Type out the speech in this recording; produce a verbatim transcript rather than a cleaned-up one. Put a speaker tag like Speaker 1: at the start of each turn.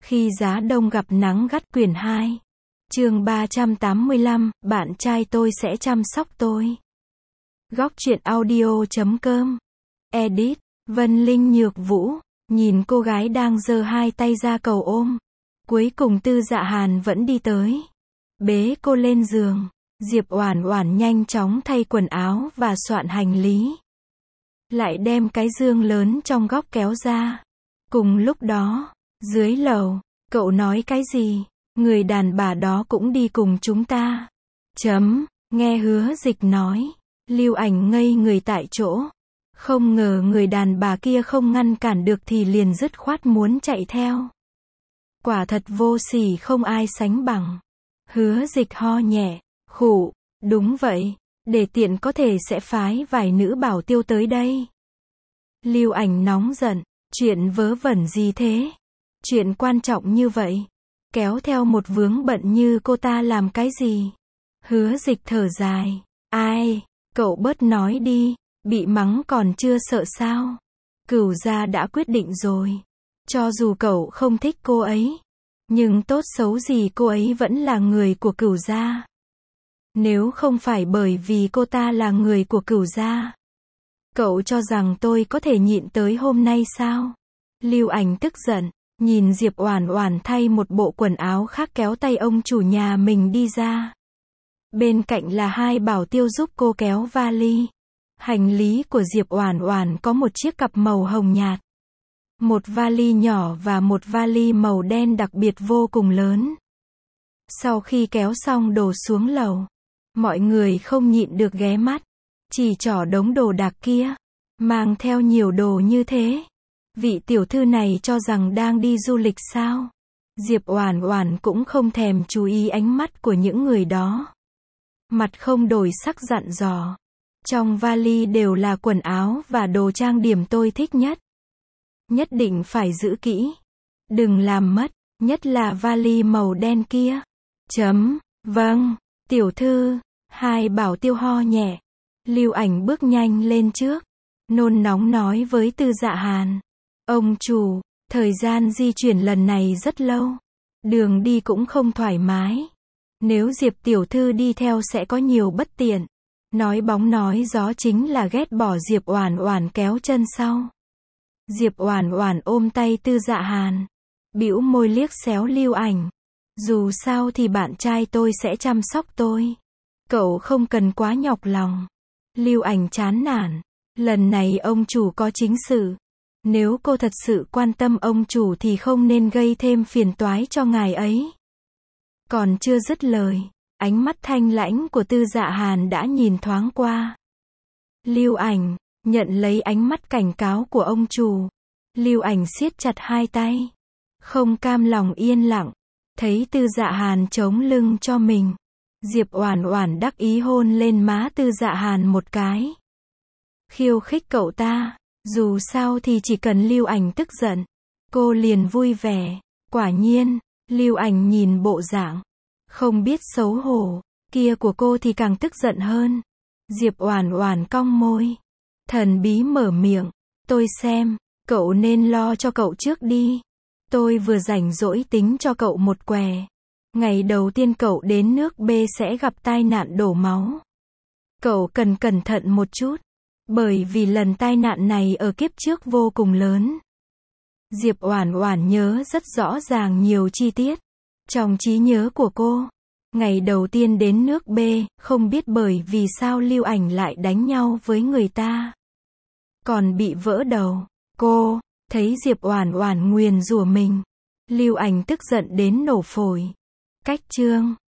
Speaker 1: Khi giá đông gặp nắng gắt quyển hai. Chương ba trăm tám mươi lăm, bạn trai tôi sẽ chăm sóc tôi. Góc truyện audio chấm com. Edit, Vân Linh Nhược Vũ, nhìn cô gái đang giơ hai tay ra cầu ôm. Cuối cùng Tư Dạ Hàn vẫn đi tới. Bế cô lên giường. Diệp Oản Oản nhanh chóng thay quần áo và soạn hành lý. Lại đem cái giường lớn trong góc kéo ra. Cùng lúc đó, dưới lầu, cậu nói cái gì? Người đàn bà đó cũng đi cùng chúng ta. Chấm, nghe Hứa Dịch nói. Lưu Ảnh ngây người tại chỗ. Không ngờ người đàn bà kia không ngăn cản được thì liền dứt khoát muốn chạy theo. Quả thật vô sỉ không ai sánh bằng. Hứa Dịch ho nhẹ, khụ, đúng vậy, để tiện có thể sẽ phái vài nữ bảo tiêu tới đây. Lưu Ảnh nóng giận, chuyện vớ vẩn gì thế? Chuyện quan trọng như vậy, kéo theo một vướng bận như cô ta làm cái gì? Hứa Dịch thở dài, ai, cậu bớt nói đi, bị mắng còn chưa sợ sao? Cửu gia đã quyết định rồi. Cho dù cậu không thích cô ấy, nhưng tốt xấu gì cô ấy vẫn là người của Cửu gia. Nếu không phải bởi vì cô ta là người của Cửu gia, cậu cho rằng tôi có thể nhịn tới hôm nay sao? Lưu Ảnh tức giận, nhìn Diệp Oản Oản thay một bộ quần áo khác kéo tay ông chủ nhà mình đi ra. Bên cạnh là hai bảo tiêu giúp cô kéo vali. Hành lý của Diệp Oản Oản có một chiếc cặp màu hồng nhạt, một vali nhỏ và một vali màu đen đặc biệt vô cùng lớn. Sau khi kéo xong đồ xuống lầu, mọi người không nhịn được ghé mắt, chỉ trỏ đống đồ đạc kia, mang theo nhiều đồ như thế. Vị tiểu thư này cho rằng đang đi du lịch sao? Diệp Oản Oản cũng không thèm chú ý ánh mắt của những người đó. Mặt không đổi sắc dặn dò. Trong vali đều là quần áo và đồ trang điểm tôi thích nhất. Nhất định phải giữ kỹ. Đừng làm mất, nhất là vali màu đen kia. Chấm, vâng, tiểu thư, hai bảo tiêu ho nhẹ. Lưu Ảnh bước nhanh lên trước, nôn nóng nói với Tư Dạ Hàn. Ông chủ, thời gian di chuyển lần này rất lâu. Đường đi cũng không thoải mái. Nếu Diệp tiểu thư đi theo sẽ có nhiều bất tiện. Nói bóng nói gió chính là ghét bỏ Diệp Oản Oản kéo chân sau. Diệp Oản Oản ôm tay Tư Dạ Hàn, bĩu môi liếc xéo Lưu Ảnh. Dù sao thì bạn trai tôi sẽ chăm sóc tôi. Cậu không cần quá nhọc lòng. Lưu Ảnh chán nản. Lần này ông chủ có chính sự. Nếu cô thật sự quan tâm ông chủ thì không nên gây thêm phiền toái cho ngài ấy. Còn chưa dứt lời, ánh mắt thanh lãnh của Tư Dạ Hàn đã nhìn thoáng qua. Lưu Ảnh, nhận lấy ánh mắt cảnh cáo của ông chủ. Lưu Ảnh siết chặt hai tay. Không cam lòng yên lặng. Thấy Tư Dạ Hàn chống lưng cho mình. Diệp Oản Oản đắc ý hôn lên má Tư Dạ Hàn một cái. Khiêu khích cậu ta. Dù sao thì chỉ cần Lưu Ảnh tức giận, cô liền vui vẻ. Quả nhiên, Lưu Ảnh nhìn bộ dạng không biết xấu hổ kia của cô thì càng tức giận hơn. Diệp Oản Oản cong môi, thần bí mở miệng, tôi xem, cậu nên lo cho cậu trước đi. Tôi vừa rảnh rỗi tính cho cậu một què. Ngày đầu tiên cậu đến nước B sẽ gặp tai nạn đổ máu. Cậu cần cẩn thận một chút, bởi vì lần tai nạn này ở kiếp trước vô cùng lớn. Diệp Oản Oản nhớ rất rõ ràng nhiều chi tiết. Trong trí nhớ của cô, ngày đầu tiên đến nước B, không biết bởi vì sao Lưu Ảnh lại đánh nhau với người ta. Còn bị vỡ đầu. Cô, thấy Diệp Oản Oản nguyền rủa mình. Lưu Ảnh tức giận đến nổ phổi. Cách chương